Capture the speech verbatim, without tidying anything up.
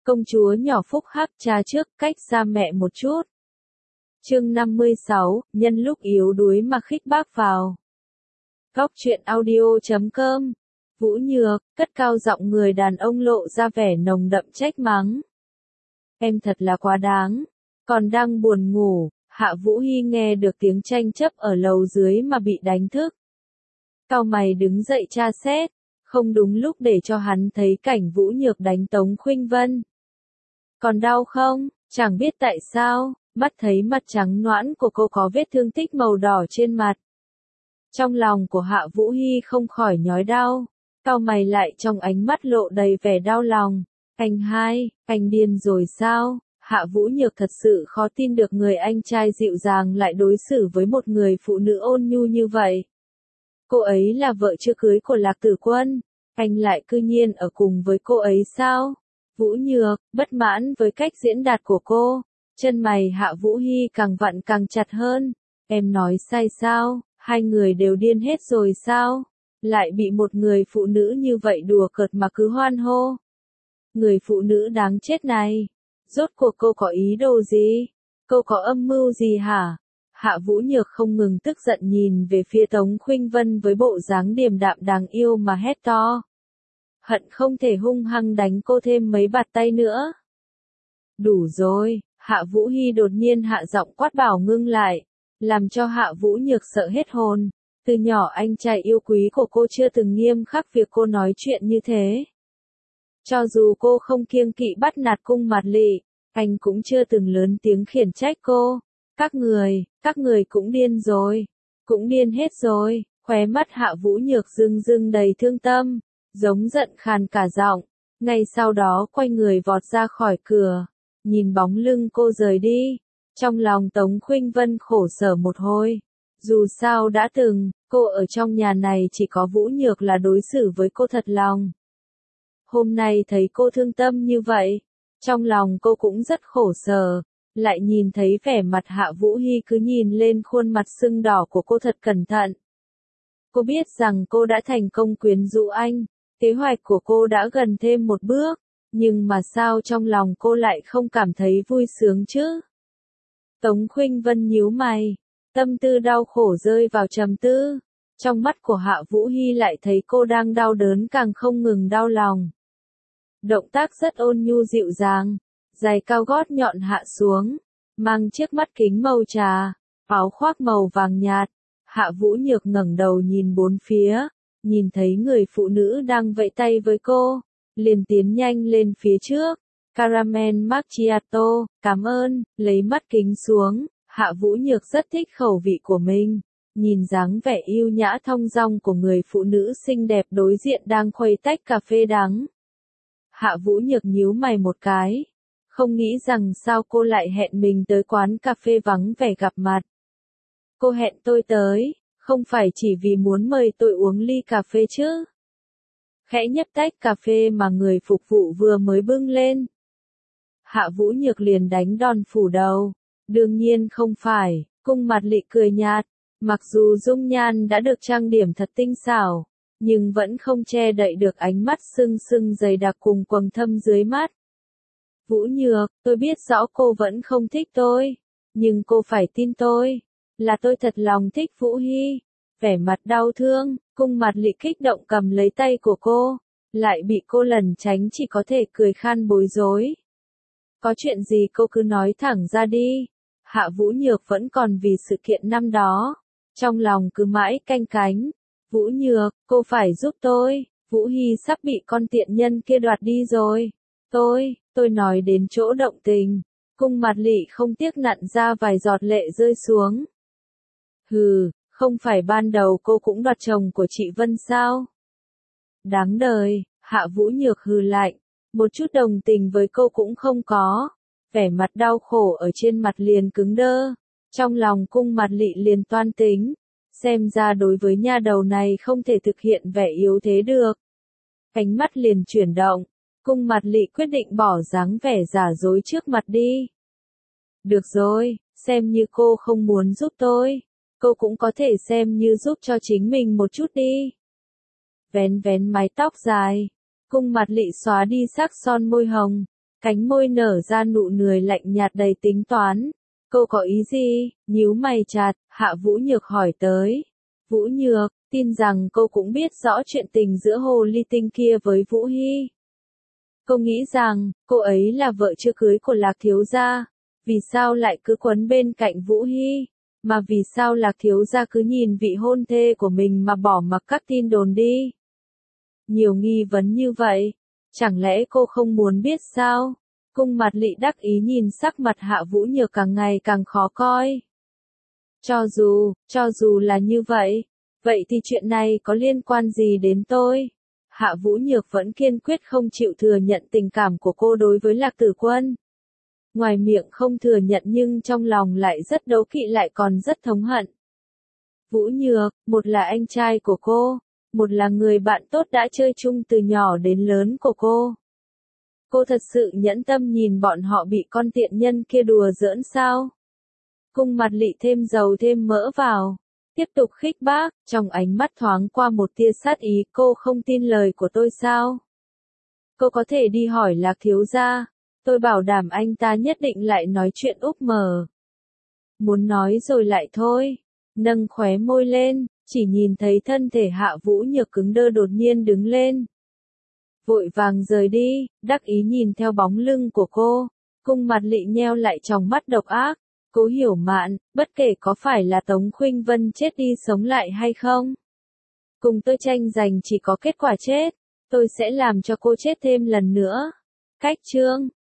Công chúa nhỏ phúc hắc cha trước, cách xa mẹ một chút. Chương năm mươi sáu, nhân lúc yếu đuối mà khích bác vào. Góc truyện audio chấm com. Vũ Nhược, cất cao giọng người đàn ông lộ ra vẻ nồng đậm trách mắng. Em thật là quá đáng. Còn đang buồn ngủ, Hạ Vũ Hy nghe được tiếng tranh chấp ở lầu dưới mà bị đánh thức. Cau mày đứng dậy tra xét, không đúng lúc để cho hắn thấy cảnh Vũ Nhược đánh Tống Khuynh Vân. Còn đau không? Chẳng biết tại sao, mắt thấy mặt trắng nõn của cô có vết thương tích màu đỏ trên mặt. Trong lòng của Hạ Vũ Hy không khỏi nhói đau, cau mày lại trong ánh mắt lộ đầy vẻ đau lòng. Anh hai, anh điên rồi sao? Hạ Vũ Nhược thật sự khó tin được người anh trai dịu dàng lại đối xử với một người phụ nữ ôn nhu như vậy. Cô ấy là vợ chưa cưới của Lạc Tử Quân, anh lại cư nhiên ở cùng với cô ấy sao? Vũ Nhược, bất mãn với cách diễn đạt của cô, chân mày Hạ Vũ Hy càng vặn càng chặt hơn. Em nói sai sao? Hai người đều điên hết rồi sao? Lại bị một người phụ nữ như vậy đùa cợt mà cứ hoan hô. Người phụ nữ đáng chết này, rốt cuộc cô có ý đồ gì? Cô có âm mưu gì hả? Hạ Vũ Nhược không ngừng tức giận nhìn về phía Tống Khuynh Vân với bộ dáng điềm đạm đáng yêu mà hét to. Hận không thể hung hăng đánh cô thêm mấy bạt tay nữa. Đủ rồi, Hạ Vũ Hy đột nhiên hạ giọng quát bảo ngưng lại, làm cho Hạ Vũ Nhược sợ hết hồn. Từ nhỏ anh trai yêu quý của cô chưa từng nghiêm khắc việc cô nói chuyện như thế. Cho dù cô không kiêng kỵ bắt nạt Cung Mạt Lị, anh cũng chưa từng lớn tiếng khiển trách cô. Các người, các người cũng điên rồi, cũng điên hết rồi. Khóe mắt Hạ Vũ Nhược rưng rưng đầy thương tâm, giống giận khàn cả giọng. Ngay sau đó quay người vọt ra khỏi cửa, nhìn bóng lưng cô rời đi. Trong lòng Tống Khuynh Vân khổ sở một hồi. Dù sao đã từng, cô ở trong nhà này chỉ có Vũ Nhược là đối xử với cô thật lòng. Hôm nay thấy cô thương tâm như vậy, trong lòng cô cũng rất khổ sở, lại nhìn thấy vẻ mặt Hạ Vũ Hy cứ nhìn lên khuôn mặt sưng đỏ của cô thật cẩn thận. Cô biết rằng cô đã thành công quyến rũ anh, kế hoạch của cô đã gần thêm một bước, nhưng mà sao trong lòng cô lại không cảm thấy vui sướng chứ? Tống Khuynh Vân nhíu mày, tâm tư đau khổ rơi vào trầm tư, trong mắt của Hạ Vũ Hy lại thấy cô đang đau đớn càng không ngừng đau lòng. Động tác rất ôn nhu dịu dàng, giày cao gót nhọn hạ xuống, mang chiếc mắt kính màu trà, áo khoác màu vàng nhạt. Hạ Vũ Nhược ngẩng đầu nhìn bốn phía, nhìn thấy người phụ nữ đang vẫy tay với cô, liền tiến nhanh lên phía trước. Caramel macchiato, cảm ơn. Lấy mắt kính xuống, Hạ Vũ Nhược rất thích khẩu vị của mình, nhìn dáng vẻ yêu nhã thong dong của người phụ nữ xinh đẹp đối diện đang khuấy tách cà phê đắng. Hạ Vũ Nhược nhíu mày một cái, không nghĩ rằng sao cô lại hẹn mình tới quán cà phê vắng vẻ gặp mặt. Cô hẹn tôi tới, không phải chỉ vì muốn mời tôi uống ly cà phê chứ? Khẽ nhấp tách cà phê mà người phục vụ vừa mới bưng lên. Hạ Vũ Nhược liền đánh đòn phủ đầu. Đương nhiên không phải, Cung Mạt Lị cười nhạt, mặc dù dung nhan đã được trang điểm thật tinh xảo, nhưng vẫn không che đậy được ánh mắt sưng sưng dày đặc cùng quầng thâm dưới mắt. Vũ Nhược, tôi biết rõ cô vẫn không thích tôi, nhưng cô phải tin tôi, là tôi thật lòng thích Vũ Hy. Vẻ mặt đau thương, Cung Mạt Lị kích động cầm lấy tay của cô, lại bị cô lẩn tránh chỉ có thể cười khan bối rối. Có chuyện gì cô cứ nói thẳng ra đi. Hạ Vũ Nhược vẫn còn vì sự kiện năm đó, trong lòng cứ mãi canh cánh. Vũ Nhược, cô phải giúp tôi, Vũ Hy sắp bị con tiện nhân kia đoạt đi rồi. Tôi, tôi nói đến chỗ động tình, Cung Mạt Lị không tiếc nặn ra vài giọt lệ rơi xuống. Hừ, không phải ban đầu cô cũng đoạt chồng của chị Vân sao? Đáng đời. Hạ Vũ Nhược hừ lạnh, một chút đồng tình với cô cũng không có. Vẻ mặt đau khổ ở trên mặt liền cứng đơ, trong lòng Cung Mạt Lị liền toan tính, xem ra đối với nha đầu này không thể thực hiện vẻ yếu thế được. Ánh mắt liền chuyển động, Cung Mạt Lị quyết định bỏ dáng vẻ giả dối trước mặt đi. Được rồi, xem như cô không muốn giúp tôi, cô cũng có thể xem như giúp cho chính mình một chút đi. Vén vén mái tóc dài, Cung Mạt Lị xóa đi sắc son môi hồng, Cánh môi nở ra nụ cười lạnh nhạt đầy tính toán. Cô có ý gì? Nhíu mày chặt, Hạ Vũ Nhược hỏi tới. Vũ Nhược, tin rằng cô cũng biết rõ chuyện tình giữa hồ ly tinh kia với Vũ Hy. Cô nghĩ rằng, cô ấy là vợ chưa cưới của Lạc thiếu gia. Vì sao lại cứ quấn bên cạnh Vũ Hy? Mà vì sao Lạc thiếu gia cứ nhìn vị hôn thê của mình mà bỏ mặc các tin đồn đi? Nhiều nghi vấn như vậy. Chẳng lẽ cô không muốn biết sao? Cung Mạt Lị đắc ý nhìn sắc mặt Hạ Vũ Nhược càng ngày càng khó coi. Cho dù, cho dù là như vậy, vậy thì chuyện này có liên quan gì đến tôi? Hạ Vũ Nhược vẫn kiên quyết không chịu thừa nhận tình cảm của cô đối với Lạc Tử Quân. Ngoài miệng không thừa nhận nhưng trong lòng lại rất đố kỵ lại còn rất thống hận. Vũ Nhược, một là anh trai của cô, một là người bạn tốt đã chơi chung từ nhỏ đến lớn của cô. Cô thật sự nhẫn tâm nhìn bọn họ bị con tiện nhân kia đùa giỡn sao? Cung Mạt Lị thêm dầu thêm mỡ vào, tiếp tục khích bác, trong ánh mắt thoáng qua một tia sát ý. Cô không tin lời của tôi sao? Cô có thể đi hỏi Lạc thiếu gia, tôi bảo đảm anh ta nhất định lại nói chuyện úp mở. Muốn nói rồi lại thôi, nâng khóe môi lên, chỉ nhìn thấy thân thể Hạ Vũ Nhược cứng đơ đột nhiên đứng lên. Vội vàng rời đi, đắc ý nhìn theo bóng lưng của cô, Cung Mạt Lị nheo lại tròng mắt độc ác. Cố Hiểu Mạn, bất kể có phải là Tống Khuynh Vân chết đi sống lại hay không, cùng tôi tranh giành chỉ có kết quả chết, tôi sẽ làm cho cô chết thêm lần nữa. Cách chương